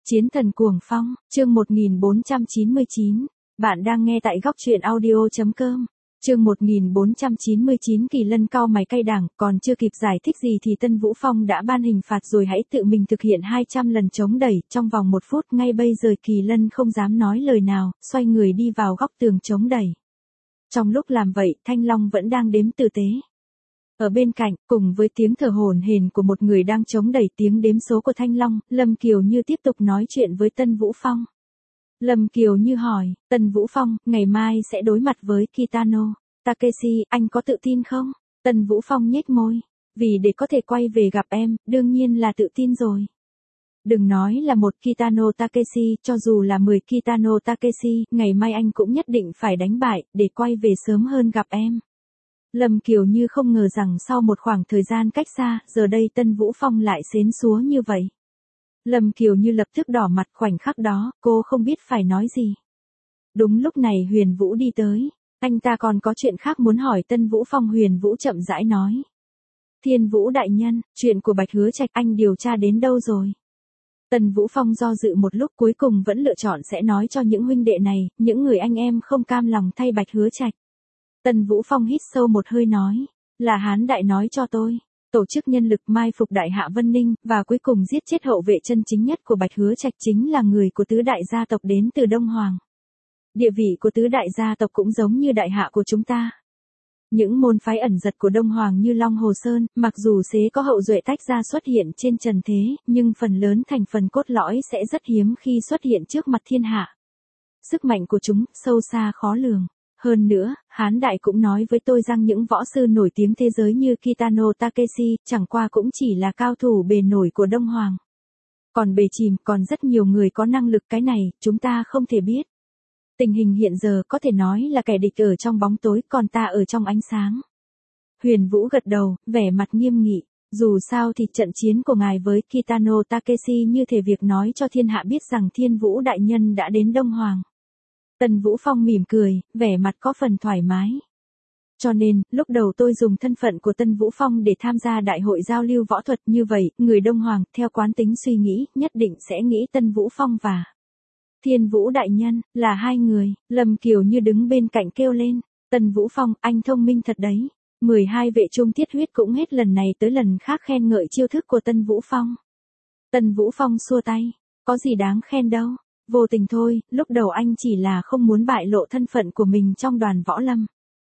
Chiến thần cuồng phong, chương 1499. Bạn đang nghe tại góc truyện audio.com. Chương 1499 Kỳ Lân cau mày cay đắng, còn chưa kịp giải thích gì thì Tân Vũ Phong đã ban hình phạt rồi, hãy tự mình thực hiện 200 lần chống đẩy trong vòng 1 phút. Ngay bây giờ Kỳ Lân không dám nói lời nào, xoay người đi vào góc tường chống đẩy. Trong lúc làm vậy, Thanh Long vẫn đang đếm tử tế. Ở bên cạnh, cùng với tiếng thở hổn hển của một người đang chống đẩy tiếng đếm số của Thanh Long, Lâm Kiều Như tiếp tục nói chuyện với Tân Vũ Phong. Lâm Kiều Như hỏi, Tân Vũ Phong, ngày mai sẽ đối mặt với Kitano Takeshi, anh có tự tin không? Tân Vũ Phong nhếch môi, vì để có thể quay về gặp em, đương nhiên là tự tin rồi. Đừng nói là một Kitano Takeshi, cho dù là 10 Kitano Takeshi, ngày mai anh cũng nhất định phải đánh bại, để quay về sớm hơn gặp em. Lâm Kiều Như không ngờ rằng sau một khoảng thời gian cách xa, giờ đây Tân Vũ Phong lại xến xúa như vậy. Lâm Kiều Như lập tức đỏ mặt, khoảnh khắc đó, cô không biết phải nói gì. Đúng lúc này Huyền Vũ đi tới, anh ta còn có chuyện khác muốn hỏi Tân Vũ Phong. Huyền Vũ chậm rãi nói. Thiên Vũ đại nhân, chuyện của Bạch Hứa Trạch anh điều tra đến đâu rồi? Tân Vũ Phong do dự một lúc cuối cùng vẫn lựa chọn sẽ nói cho những huynh đệ này, những người anh em không cam lòng thay Bạch Hứa Trạch. Tân Vũ Phong hít sâu một hơi nói, là Hán Đại nói cho tôi, tổ chức nhân lực mai phục Đại Hạ Vân Ninh, và cuối cùng giết chết hậu vệ chân chính nhất của Bạch Hứa Trạch chính là người của tứ đại gia tộc đến từ Đông Hoàng. Địa vị của tứ đại gia tộc cũng giống như Đại Hạ của chúng ta. Những môn phái ẩn giật của Đông Hoàng như Long Hồ Sơn, mặc dù xế có hậu duệ tách ra xuất hiện trên trần thế, nhưng phần lớn thành phần cốt lõi sẽ rất hiếm khi xuất hiện trước mặt thiên hạ. Sức mạnh của chúng sâu xa khó lường. Hơn nữa, Hán Đại cũng nói với tôi rằng những võ sư nổi tiếng thế giới như Kitano Takeshi chẳng qua cũng chỉ là cao thủ bề nổi của Đông Hoàng. Còn bề chìm còn rất nhiều người có năng lực, cái này chúng ta không thể biết. Tình hình hiện giờ có thể nói là kẻ địch ở trong bóng tối, còn ta ở trong ánh sáng. Huyền Vũ gật đầu, vẻ mặt nghiêm nghị. Dù sao thì trận chiến của ngài với Kitano Takeshi như thể việc nói cho thiên hạ biết rằng Thiên Vũ đại nhân đã đến Đông Hoàng. Tân Vũ Phong mỉm cười, vẻ mặt có phần thoải mái. Cho nên, lúc đầu tôi dùng thân phận của Tân Vũ Phong để tham gia đại hội giao lưu võ thuật, như vậy, người Đông Hoàng, theo quán tính suy nghĩ, nhất định sẽ nghĩ Tân Vũ Phong và Thiên Vũ đại nhân là hai người. Lâm Kiều Như đứng bên cạnh kêu lên, Tân Vũ Phong, anh thông minh thật đấy. 12 vệ trung thiết huyết cũng hết lần này tới lần khác khen ngợi chiêu thức của Tân Vũ Phong. Tân Vũ Phong xua tay, có gì đáng khen đâu. Vô tình thôi, lúc đầu anh chỉ là không muốn bại lộ thân phận của mình trong đoàn võ lâm.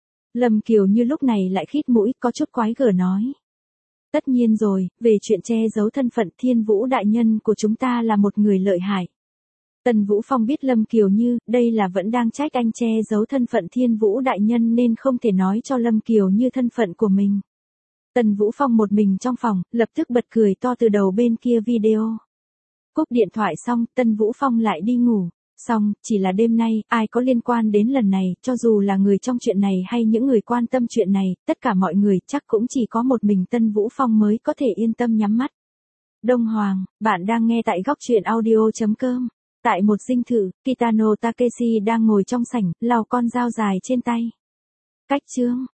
Lâm Kiều Như lúc này lại khít mũi, có chút quái gở nói. Tất nhiên rồi, về chuyện che giấu thân phận, Thiên Vũ đại nhân của chúng ta là một người lợi hại. Tân Vũ Phong biết Lâm Kiều Như, đây là vẫn đang trách anh che giấu thân phận Thiên Vũ đại nhân nên không thể nói cho Lâm Kiều Như thân phận của mình. Tân Vũ Phong một mình trong phòng, lập tức bật cười to từ đầu bên kia video. Cúp điện thoại xong, Tân Vũ Phong lại đi ngủ. Xong, chỉ là đêm nay, ai có liên quan đến lần này, cho dù là người trong chuyện này hay những người quan tâm chuyện này, tất cả mọi người chắc cũng chỉ có một mình Tân Vũ Phong mới có thể yên tâm nhắm mắt. Đông Hoàng, bạn đang nghe tại góc truyện audio.com. Tại một dinh thự, Kitano Takeshi đang ngồi trong sảnh, lau con dao dài trên tay. Cách chương